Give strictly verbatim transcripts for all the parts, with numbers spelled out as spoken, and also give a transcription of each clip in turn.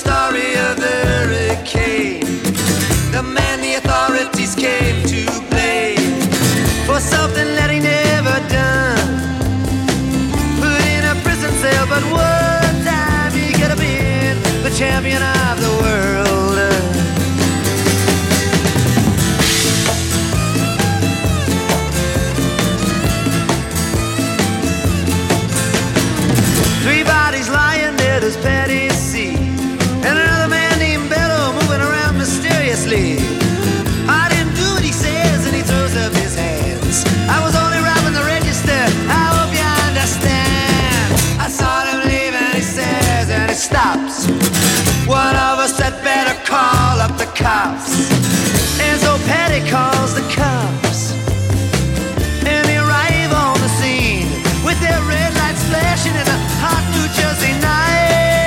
story of the hurricane, the man the authorities came to blame for something that he never done. Put in a prison cell, but one time he could have been the champion of the world. Three bodies lying dead as Patty C, and another man named Bello moving around mysteriously. I didn't do what he says, and he throws up his hands. I was only robbing the register, I hope you understand. I saw him leave and he says, and he stops. One of us had better call up the cops. And so Patty calls the cops, and they arrive on the scene with their red lights flashing in a hot New Jersey night.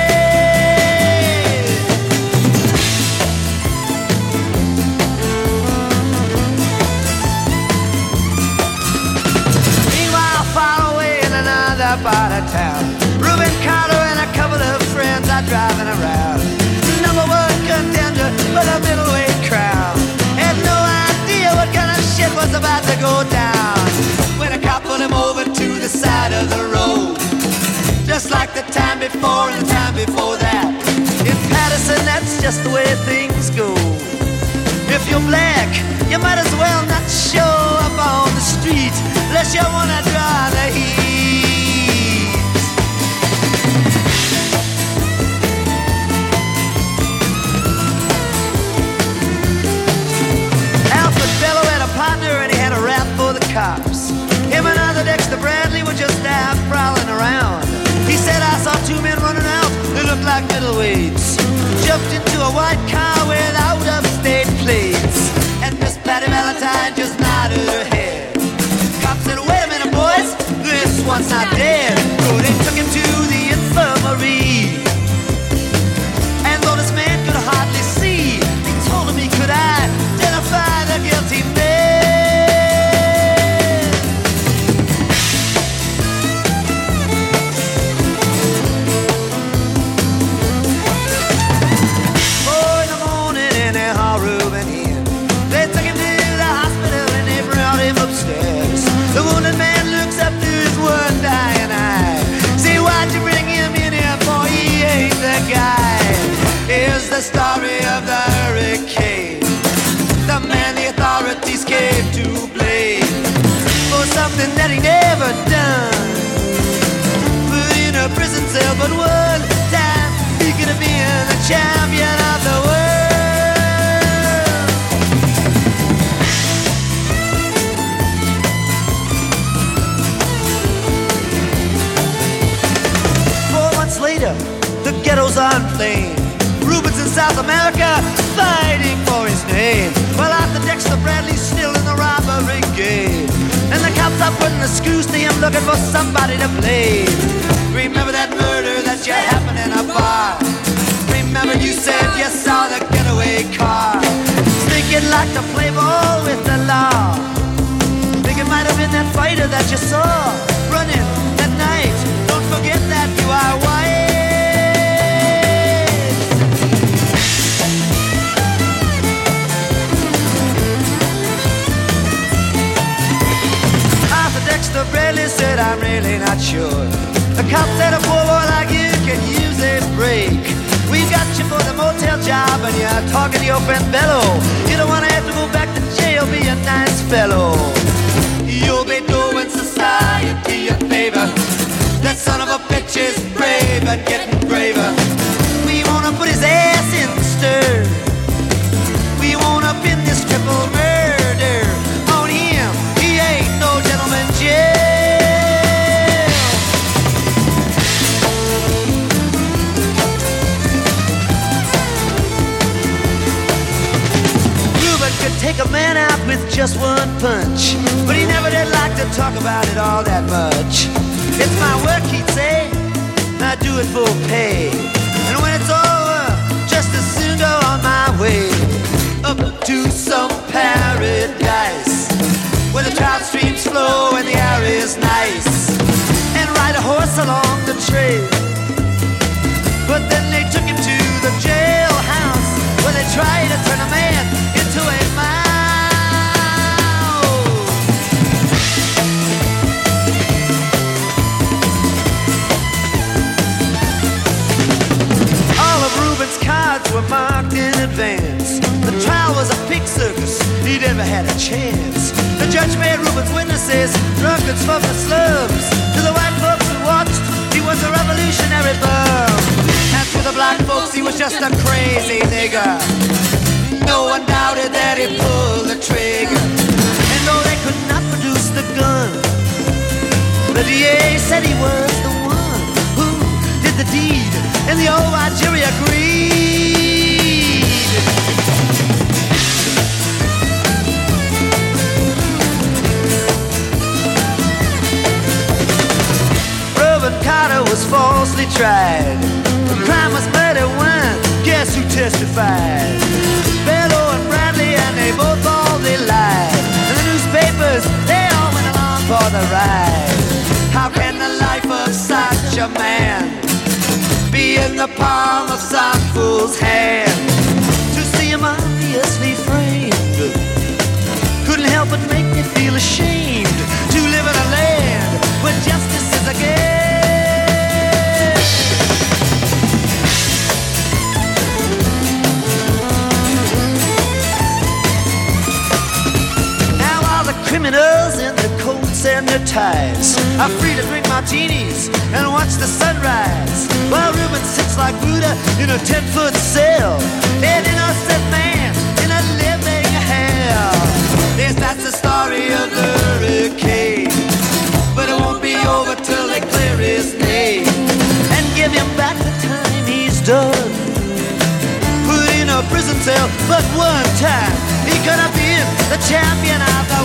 Meanwhile, far away in another part of town, Reuben Carter and a couple of friends are driving around. Number one contender for the middleweight crown had no idea what kind of shit was about to go down when a cop pulled him over to the side of the road, just like the time before and the time before that. In Patterson, that's just the way things go. If you're black, you might as well not show up on the street unless you wanna draw the heat. Alfred Bello had a partner and he had a rap for the cops. Him and other Dexter Bradley were just out prowling around. He said, I saw two men running out, they looked like middleweights. Jumped into a white car with out-of-state plates, and Miss Patty Valentine just nodded her head. Cop said, wait a minute, boys, this one's not dead. So they took him to the infirmary, and though this man could hardly see, they told him he could identify the guilty man. The wounded man looks up to his one dying eye. Say, why'd you bring him in here for? He ain't the guy. Here's the story of the hurricane, the man the authorities came to blame for something that he never done. Put in a prison cell, but one time he could have been the champion of the world. Later, the ghettos are inflamed. Reuben's in South America fighting for his name, while Arthur Dexter Bradley's still in the robbery game, and the cops are putting the screws to him looking for somebody to blame. Remember that murder that you happened in a bar? Remember you said you saw the getaway car? Think you'd like to play ball with the law? Think it might have been that fighter that you saw running that night. Don't forget that you are white. Arthur Dexter Bradley said, I'm really not sure. The cop said a poor boy like you can use a break. We got you for the motel job and you're talking to your friend Bello. You don't wanna have to go back to jail, be a nice fellow. You'll be doing society a favor. That son of a bitch is brave and getting braver. We wanna put his ass in the stir. We wanna pin this triple murder on him. He ain't no gentleman jail. Reuben could take a man out with just one punch, but he never did like to talk about it all that much. It's my work, he'd say, I do it for pay. And when it's over, just as soon go on my way up to some paradise where the trout streams flow and the air is nice, and ride a horse along the trail. But then they took him to the jail. had a chance. The judge made Reuben's witnesses drunkards from the slums. To the white folks who watched, he was a revolutionary bum. And to the black folks, he was just a crazy nigger. No one doubted that he pulled the trigger. And though they could not produce the gun, the D A said he was the one who did the deed, and the old white jury agreed. Reuben Carter was falsely tried. The crime was murder when, guess who testified? Bellow and Bradley, and they both all they lied. And the newspapers, they all went along for the ride. How can the life of such a man be in the palm of some fool's hand? To see him obviously framed couldn't help but make me feel ashamed to live in a land where justice is a game. Now all the criminals in the coats and their ties are free to drink martinis and watch the sunrise, while Reuben sits like Buddha in a ten-foot cell, an innocent man in a living hell. Yes, that's the story of the hurricane, but it won't be over till they clear his name and give him back the time he's done. Put in a prison cell, but one time he could have been the champion of the